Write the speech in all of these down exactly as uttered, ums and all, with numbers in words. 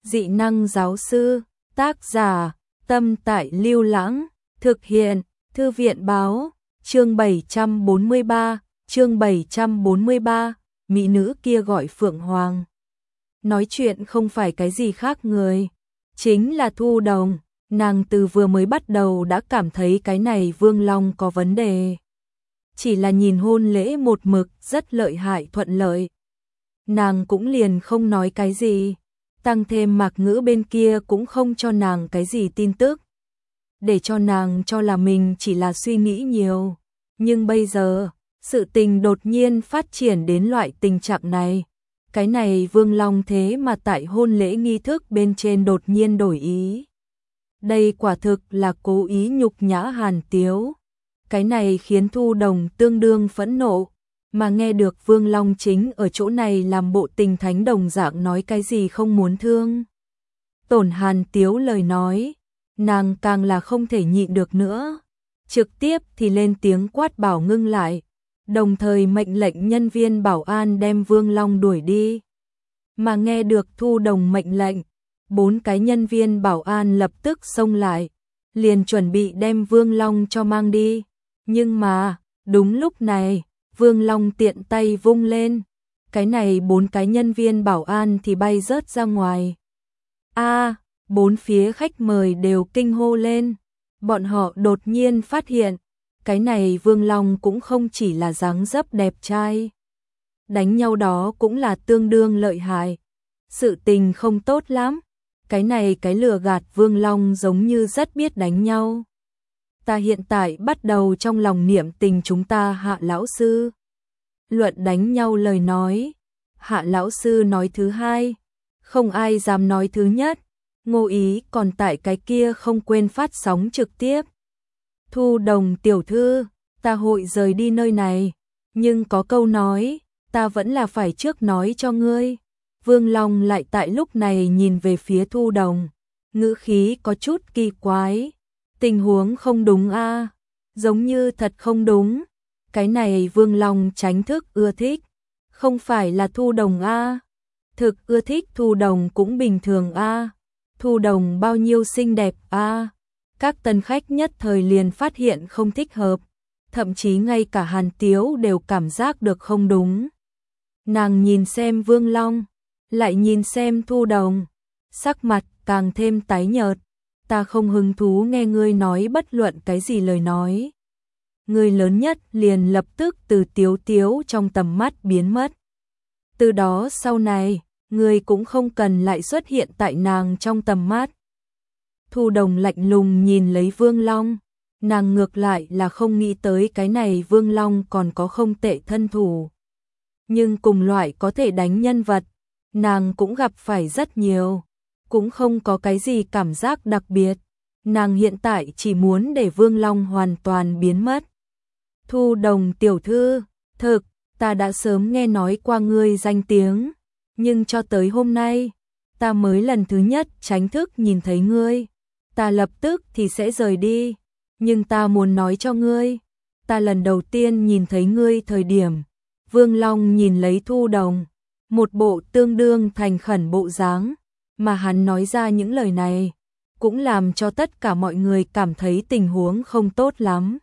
Dị năng giáo sư, tác giả, Tâm Tại Lưu Lãng, thực hiện, Thư viện báo, chương bảy trăm bốn mươi ba, chương bảy trăm bốn mươi ba, mỹ nữ kia gọi Phượng Hoàng. Nói chuyện không phải cái gì khác người, chính là Thu Đồng, nàng từ vừa mới bắt đầu đã cảm thấy cái này Vương Long có vấn đề. Chỉ là nhìn hôn lễ một mực rất lợi hại thuận lợi. Nàng cũng liền không nói cái gì, tăng thêm Mạc Ngữ bên kia cũng không cho nàng cái gì tin tức. Để cho nàng cho là mình chỉ là suy nghĩ nhiều. Nhưng bây giờ, sự tình đột nhiên phát triển đến loại tình trạng này. Cái này Vương Long thế mà tại hôn lễ nghi thức bên trên đột nhiên đổi ý. Đây quả thực là cố ý nhục nhã Hàn Tiếu. Cái này khiến Thu Đồng tương đương phẫn nộ. Mà nghe được Vương Long chính ở chỗ này làm bộ tình thánh đồng dạng nói cái gì không muốn thương. Tổn Hàn Tiếu lời nói, nàng càng là không thể nhịn được nữa. Trực tiếp thì lên tiếng quát bảo ngưng lại, đồng thời mệnh lệnh nhân viên bảo an đem Vương Long đuổi đi. Mà nghe được Thu Đồng mệnh lệnh, bốn cái nhân viên bảo an lập tức xông lại, liền chuẩn bị đem Vương Long cho mang đi. Nhưng mà, đúng lúc này, Vương Long tiện tay vung lên, cái này bốn cái nhân viên bảo an thì bay rớt ra ngoài. A, bốn phía khách mời đều kinh hô lên, bọn họ đột nhiên phát hiện, cái này Vương Long cũng không chỉ là dáng dấp đẹp trai. Đánh nhau đó cũng là tương đương lợi hại. Sự tình không tốt lắm, cái này cái lừa gạt Vương Long giống như rất biết đánh nhau. Ta hiện tại bắt đầu trong lòng niệm tình chúng ta Hạ lão sư. Luận đánh nhau lời nói, Hạ lão sư nói thứ hai, không ai dám nói thứ nhất. Ngô Ý còn tại cái kia không quên phát sóng trực tiếp. Thu Đồng tiểu thư, ta hội rời đi nơi này, nhưng có câu nói, ta vẫn là phải trước nói cho ngươi. Vương Long lại tại lúc này nhìn về phía Thu Đồng, ngữ khí có chút kỳ quái. Tình huống không đúng a, giống như thật không đúng. Cái này Vương Long tránh thức ưa thích, không phải là Thu Đồng a. Thực ưa thích Thu Đồng cũng bình thường a. Thu Đồng bao nhiêu xinh đẹp a. Các tân khách nhất thời liền phát hiện không thích hợp, thậm chí ngay cả Hàn Tiếu đều cảm giác được không đúng. Nàng nhìn xem Vương Long, lại nhìn xem Thu Đồng, sắc mặt càng thêm tái nhợt. Ta không hứng thú nghe ngươi nói bất luận cái gì lời nói. Ngươi lớn nhất liền lập tức từ Tiếu Tiếu trong tầm mắt biến mất. Từ đó sau này, ngươi cũng không cần lại xuất hiện tại nàng trong tầm mắt. Thu Đồng lạnh lùng nhìn lấy Vương Long, nàng ngược lại là không nghĩ tới cái này Vương Long còn có không tệ thân thủ. Nhưng cùng loại có thể đánh nhân vật, nàng cũng gặp phải rất nhiều, cũng không có cái gì cảm giác đặc biệt. Nàng hiện tại chỉ muốn để Vương Long hoàn toàn biến mất. Thu Đồng tiểu thư, thực, ta đã sớm nghe nói qua ngươi danh tiếng, nhưng cho tới hôm nay, ta mới lần thứ nhất chính thức nhìn thấy ngươi. Ta lập tức thì sẽ rời đi, nhưng ta muốn nói cho ngươi, ta lần đầu tiên nhìn thấy ngươi thời điểm. Vương Long nhìn lấy Thu Đồng, một bộ tương đương thành khẩn bộ dáng, mà hắn nói ra những lời này, cũng làm cho tất cả mọi người cảm thấy tình huống không tốt lắm.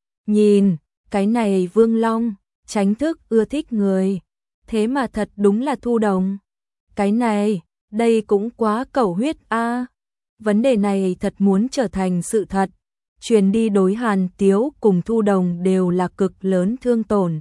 Nhìn, cái này Vương Long, tránh thức ưa thích người, thế mà thật đúng là Thu Đồng. Cái này, đây cũng quá cẩu huyết a. Vấn đề này thật muốn trở thành sự thật, truyền đi đối Hàn Tiếu cùng Thu Đồng đều là cực lớn thương tổn.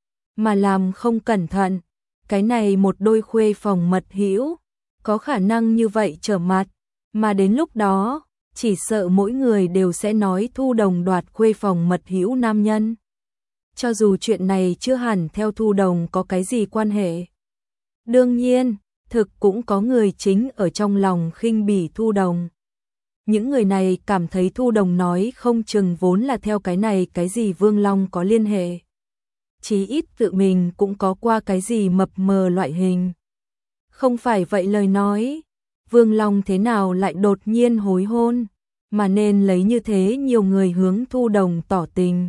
Mà làm không cẩn thận, cái này một đôi khuê phòng mật hữu, có khả năng như vậy trở mặt, mà đến lúc đó, chỉ sợ mỗi người đều sẽ nói Thu Đồng đoạt khuê phòng mật hữu nam nhân. Cho dù chuyện này chưa hẳn theo Thu Đồng có cái gì quan hệ. Đương nhiên, thực cũng có người chính ở trong lòng khinh bỉ Thu Đồng. Những người này cảm thấy Thu Đồng nói không chừng vốn là theo cái này cái gì Vương Long có liên hệ. Chí ít tự mình cũng có qua cái gì mập mờ loại hình. Không phải vậy lời nói, Vương Long thế nào lại đột nhiên hối hôn, mà nên lấy như thế nhiều người hướng Thu Đồng tỏ tình.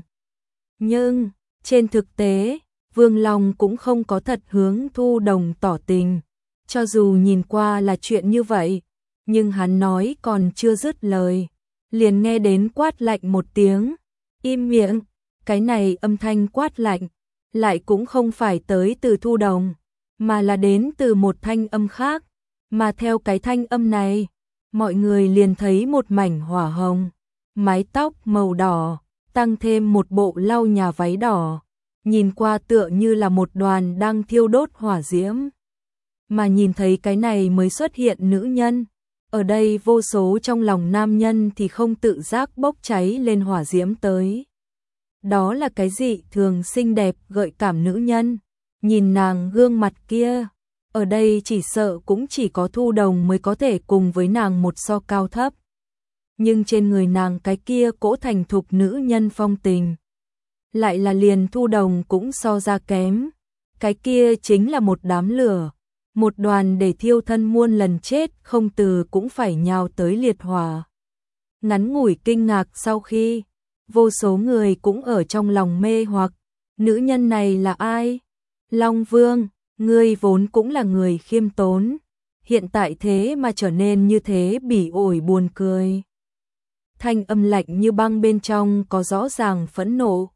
Nhưng, trên thực tế, Vương Long cũng không có thật hướng Thu Đồng tỏ tình, Cho dù nhìn qua là chuyện như vậy, nhưng hắn nói còn chưa dứt lời, liền nghe đến quát lạnh một tiếng, im miệng. Cái này âm thanh quát lạnh, lại cũng không phải tới từ Thu Đồng, mà là đến từ một thanh âm khác, mà theo cái thanh âm này, mọi người liền thấy một mảnh hỏa hồng, mái tóc màu đỏ, tăng thêm một bộ lau nhà váy đỏ, nhìn qua tựa như là một đoàn đang thiêu đốt hỏa diễm. Mà nhìn thấy cái này mới xuất hiện nữ nhân, ở đây vô số trong lòng nam nhân thì không tự giác bốc cháy lên hỏa diễm tới. Đó là cái dị thường xinh đẹp gợi cảm nữ nhân, nhìn nàng gương mặt kia, ở đây chỉ sợ cũng chỉ có Thu Đồng mới có thể cùng với nàng một so cao thấp. Nhưng trên người nàng cái kia cỗ thành thục nữ nhân phong tình, lại là liền Thu Đồng cũng so ra kém. Cái kia chính là một đám lửa, một đoàn để thiêu thân muôn lần chết không từ cũng phải nhào tới liệt hỏa. Ngắn ngủi kinh ngạc sau khi, vô số người cũng ở trong lòng mê hoặc, nữ nhân này là ai? Long Vương, ngươi vốn cũng là người khiêm tốn, hiện tại thế mà trở nên như thế bỉ ổi buồn cười. Thanh âm lạnh như băng bên trong có rõ ràng phẫn nộ.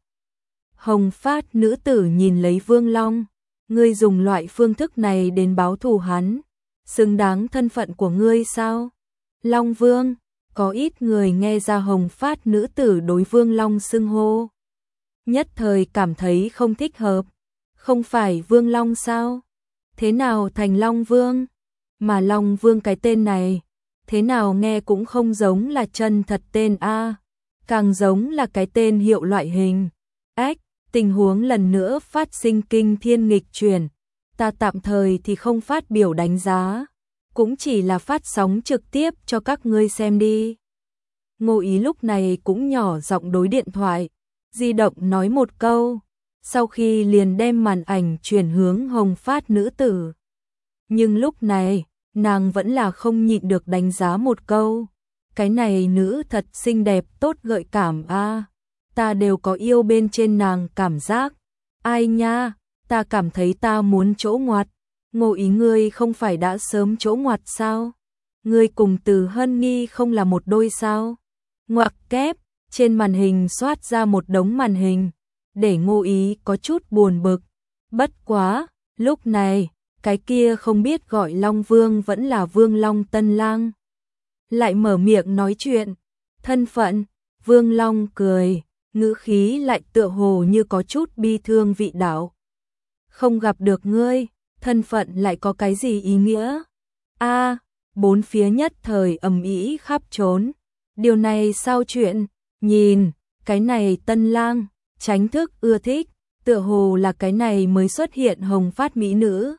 Hồng Phát nữ tử nhìn lấy Vương Long, ngươi dùng loại phương thức này đến báo thù hắn, xứng đáng thân phận của ngươi sao? Long Vương, có ít người nghe ra Hồng Phát nữ tử đối Vương Long xưng hô, nhất thời cảm thấy không thích hợp. Không phải Vương Long sao? Thế nào thành Long Vương? Mà Long Vương cái tên này, thế nào nghe cũng không giống là chân thật tên a, càng giống là cái tên hiệu loại hình. Ách, tình huống lần nữa phát sinh kinh thiên nghịch chuyển, ta tạm thời thì không phát biểu đánh giá, cũng chỉ là phát sóng trực tiếp cho các ngươi xem đi. Ngô Ý lúc này cũng nhỏ giọng đối điện thoại di động nói một câu, sau khi liền đem màn ảnh chuyển hướng Hồng Phát nữ tử. Nhưng lúc này, nàng vẫn là không nhịn được đánh giá một câu, cái này nữ thật xinh đẹp tốt gợi cảm a, ta đều có yêu bên trên nàng cảm giác. Ai nha, ta cảm thấy ta muốn chỗ ngoặt. Ngô Ý ngươi không phải đã sớm chỗ ngoặt sao? Ngươi cùng Từ Hân Nghi không là một đôi sao? Ngoặc kép, trên màn hình xoát ra một đống màn hình, để Ngô Ý có chút buồn bực. Bất quá, lúc này, cái kia không biết gọi Long Vương vẫn là Vương Long Tân Lang, lại mở miệng nói chuyện. Thân phận, Vương Long cười, ngữ khí lại tựa hồ như có chút bi thương vị đạo. Không gặp được ngươi, thân phận lại có cái gì ý nghĩa? A, bốn phía nhất thời ầm ĩ khắp trốn. Điều này sao chuyện? Nhìn, cái này Tân Lang, tránh thức ưa thích, tựa hồ là cái này mới xuất hiện Hồng Phát mỹ nữ.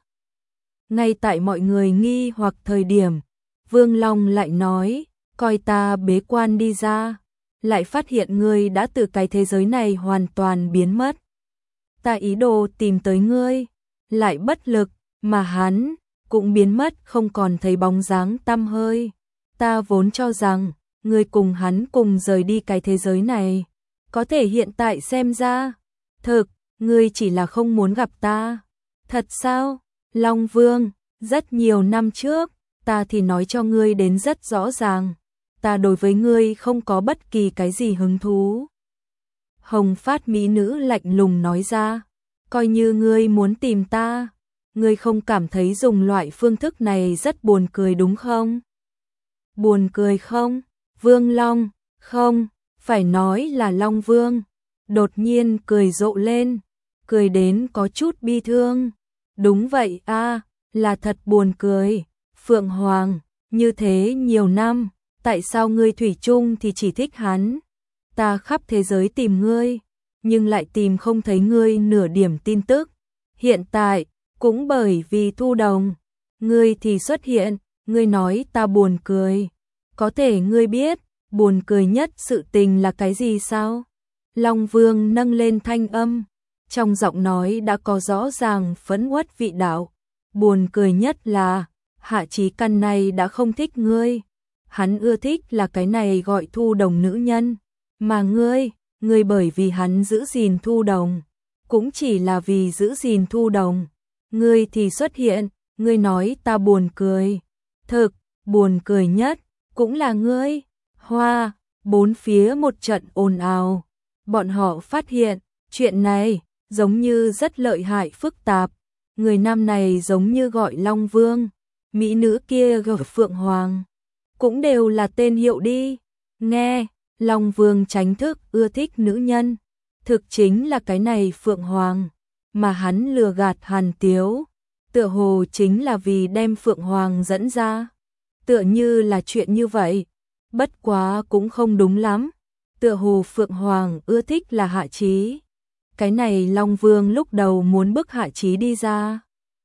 Ngay tại mọi người nghi hoặc thời điểm, Vương Long lại nói, coi ta bế quan đi ra, lại phát hiện ngươi đã từ cái thế giới này hoàn toàn biến mất. Ta ý đồ tìm tới ngươi, lại bất lực, mà hắn cũng biến mất không còn thấy bóng dáng tăm hơi. Ta vốn cho rằng, ngươi cùng hắn cùng rời đi cái thế giới này, có thể hiện tại xem ra, thực, ngươi chỉ là không muốn gặp ta. Thật sao? Long Vương, rất nhiều năm trước, ta thì nói cho ngươi đến rất rõ ràng, ta đối với ngươi không có bất kỳ cái gì hứng thú. Hồng Phát mỹ nữ lạnh lùng nói ra, coi như ngươi muốn tìm ta, ngươi không cảm thấy dùng loại phương thức này rất buồn cười đúng không? Buồn cười không? Vương Long, không, phải nói là Long Vương, đột nhiên cười rộ lên, cười đến có chút bi thương. Đúng vậy a, là thật buồn cười. Phượng Hoàng, như thế nhiều năm, tại sao ngươi thủy chung thì chỉ thích hắn? Ta khắp thế giới tìm ngươi, nhưng lại tìm không thấy ngươi nửa điểm tin tức. Hiện tại, cũng bởi vì Thu Đồng, ngươi thì xuất hiện, ngươi nói ta buồn cười. Có thể ngươi biết, buồn cười nhất sự tình là cái gì sao? Long Vương nâng lên thanh âm, trong giọng nói đã có rõ ràng phẫn uất vị đạo. Buồn cười nhất là, Hạ Chí Căn này đã không thích ngươi. Hắn ưa thích là cái này gọi Thu Đồng nữ nhân. Mà ngươi, ngươi bởi vì hắn giữ gìn Thu Đồng, cũng chỉ là vì giữ gìn Thu Đồng. Ngươi thì xuất hiện, ngươi nói ta buồn cười. Thực, buồn cười nhất, cũng là ngươi. Hoa, bốn phía một trận ồn ào. Bọn họ phát hiện, chuyện này, giống như rất lợi hại phức tạp. Người nam này giống như gọi Long Vương, mỹ nữ kia gọi Phượng Hoàng. Cũng đều là tên hiệu đi. Nghe, Long Vương tránh thức ưa thích nữ nhân. Thực chính là cái này Phượng Hoàng, mà hắn lừa gạt Hàn Tiếu. Tựa hồ chính là vì đem Phượng Hoàng dẫn ra. Tựa như là chuyện như vậy. Bất quá cũng không đúng lắm. Tựa hồ Phượng Hoàng ưa thích là Hạ Chí. Cái này Long Vương lúc đầu muốn bức Hạ Chí đi ra.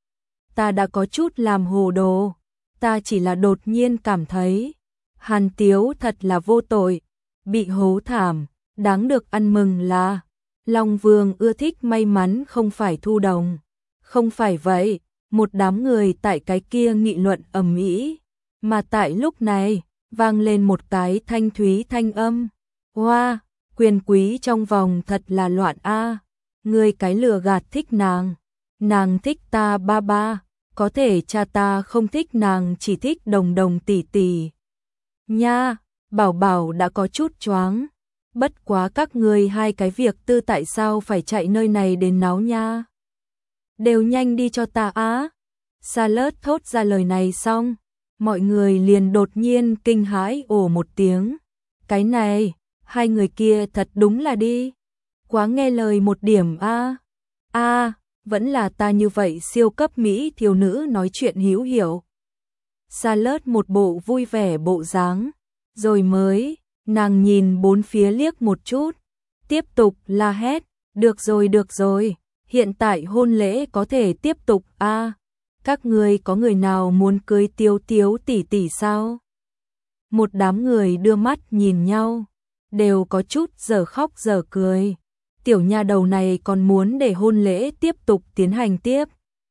Ta đã có chút làm hồ đồ. Ta chỉ là đột nhiên cảm thấy Hàn Tiếu thật là vô tội, bị hố thảm. Đáng được ăn mừng là Long Vương ưa thích may mắn không phải Thu Đồng. Không phải vậy, một đám người tại cái kia nghị luận ầm ĩ, mà tại lúc này vang lên một cái thanh thúy thanh âm. Hoa, quyền quý trong vòng thật là loạn a. Ngươi cái lừa gạt thích nàng, nàng thích ta ba ba, có thể cha ta không thích nàng, chỉ thích Đồng Đồng tỷ tỷ. Nha, Bảo Bảo đã có chút choáng. Bất quá các ngươi hai cái việc tư tại sao phải chạy nơi này đến náo nha? Đều nhanh đi cho ta á. Salad thốt ra lời này xong, mọi người liền đột nhiên kinh hãi ồ một tiếng. Cái này, hai người kia thật đúng là đi. Quá nghe lời một điểm a. A, vẫn là ta như vậy siêu cấp mỹ thiếu nữ nói chuyện hữu hiểu. Salad một bộ vui vẻ bộ dáng, rồi mới, nàng nhìn bốn phía liếc một chút, tiếp tục la hét, được rồi được rồi, hiện tại hôn lễ có thể tiếp tục a. Các ngươi có người nào muốn cưới Tiếu Tiếu tỷ tỷ sao? Một đám người đưa mắt nhìn nhau, đều có chút giờ khóc giờ cười. Tiểu nha đầu này còn muốn để hôn lễ tiếp tục tiến hành tiếp.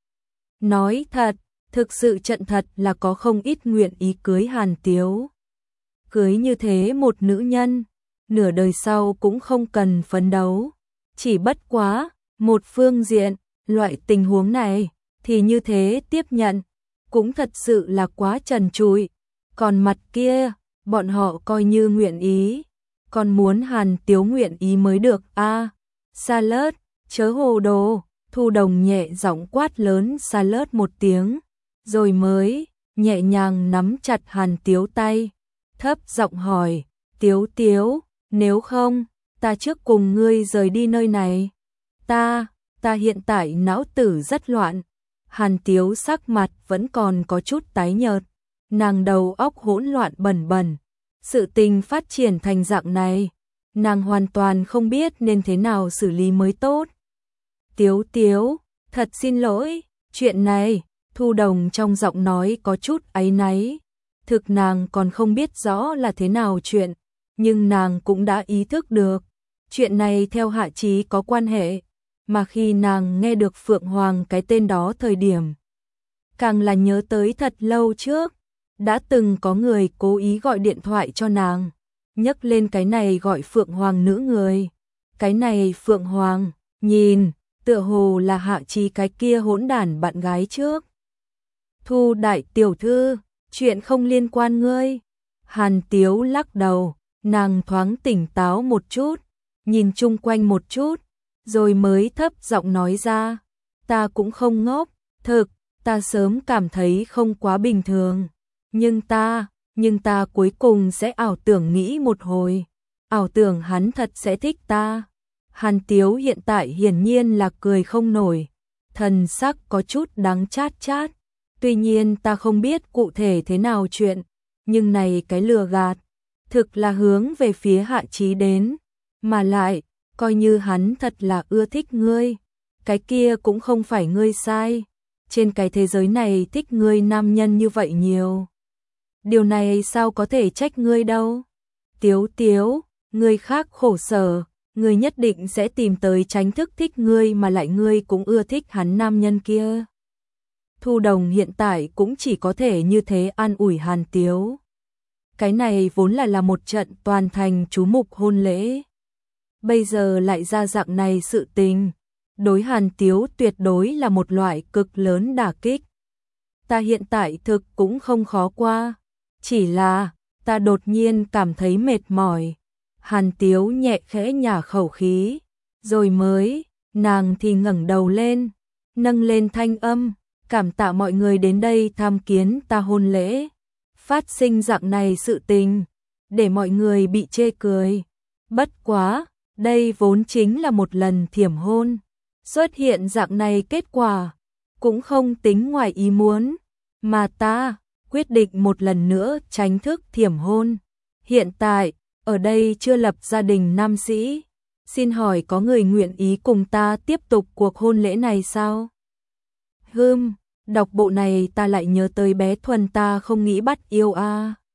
Nói thật, thực sự trận thật là có không ít nguyện ý cưới Hàn Tiếu. Cưới như thế một nữ nhân, nửa đời sau cũng không cần phấn đấu. Chỉ bất quá, một phương diện, loại tình huống này, thì như thế tiếp nhận, cũng thật sự là quá trần trụi. Còn mặt kia, bọn họ coi như nguyện ý, còn muốn Hàn Tiếu nguyện ý mới được a. À, Salad, chớ hồ đồ. Thu Đồng nhẹ giọng quát lớn Salad một tiếng, rồi mới nhẹ nhàng nắm chặt Hàn Tiếu tay, thấp giọng hỏi, Tiếu Tiếu, nếu không, ta trước cùng ngươi rời đi nơi này. Ta, ta hiện tại não tử rất loạn. Hàn Tiếu sắc mặt vẫn còn có chút tái nhợt, nàng đầu óc hỗn loạn bần bần. Sự tình phát triển thành dạng này, nàng hoàn toàn không biết nên thế nào xử lý mới tốt. Tiếu Tiếu, thật xin lỗi, chuyện này, Thu Đồng trong giọng nói có chút áy náy. Thực nàng còn không biết rõ là thế nào chuyện, nhưng nàng cũng đã ý thức được. Chuyện này theo Hạ Chí có quan hệ, mà khi nàng nghe được Phượng Hoàng cái tên đó thời điểm, càng là nhớ tới thật lâu trước, đã từng có người cố ý gọi điện thoại cho nàng, nhắc lên cái này gọi Phượng Hoàng nữ người. Cái này Phượng Hoàng, nhìn, tựa hồ là Hạ Chí cái kia hỗn đản bạn gái trước. Thu đại tiểu thư, chuyện không liên quan ngươi. Hàn Tiếu lắc đầu, nàng thoáng tỉnh táo một chút, nhìn chung quanh một chút, rồi mới thấp giọng nói ra, ta cũng không ngốc, thực, ta sớm cảm thấy không quá bình thường, nhưng ta, nhưng ta cuối cùng sẽ ảo tưởng nghĩ một hồi, ảo tưởng hắn thật sẽ thích ta. Hàn Tiếu hiện tại hiển nhiên là cười không nổi, thần sắc có chút đắng chát chát, tuy nhiên ta không biết cụ thể thế nào chuyện, nhưng này cái lừa gạt, thực là hướng về phía Hạ Chí đến, mà lại, coi như hắn thật là ưa thích ngươi, cái kia cũng không phải ngươi sai, trên cái thế giới này thích ngươi nam nhân như vậy nhiều. Điều này sao có thể trách ngươi đâu. Tiếu Tiếu, người khác khổ sở, ngươi nhất định sẽ tìm tới tránh thức thích ngươi mà lại ngươi cũng ưa thích hắn nam nhân kia. Thu Đồng hiện tại cũng chỉ có thể như thế an ủi Hàn Tiếu. Cái này vốn là là một trận toàn thành chú mục hôn lễ. Bây giờ lại ra dạng này sự tình, đối Hàn Tiếu tuyệt đối là một loại cực lớn đả kích. ta hiện tại thực cũng không khó qua. Chỉ là, ta đột nhiên cảm thấy mệt mỏi. Hàn Tiếu nhẹ khẽ nhả khẩu khí, rồi mới, nàng thì ngẩng đầu lên, nâng lên thanh âm, cảm tạ mọi người đến đây tham kiến ta hôn lễ. Phát sinh dạng này sự tình, để mọi người bị chê cười. Bất quá, đây vốn chính là một lần thiểm hôn. Xuất hiện dạng này kết quả, cũng không tính ngoài ý muốn, mà ta quyết định một lần nữa tránh thức thiểm hôn. Hiện tại, ở đây chưa lập gia đình nam sĩ, xin hỏi có người nguyện ý cùng ta tiếp tục cuộc hôn lễ này sao? Hừm, đọc bộ này ta lại nhớ tới bé Thuần ta không nghĩ bắt yêu a. À.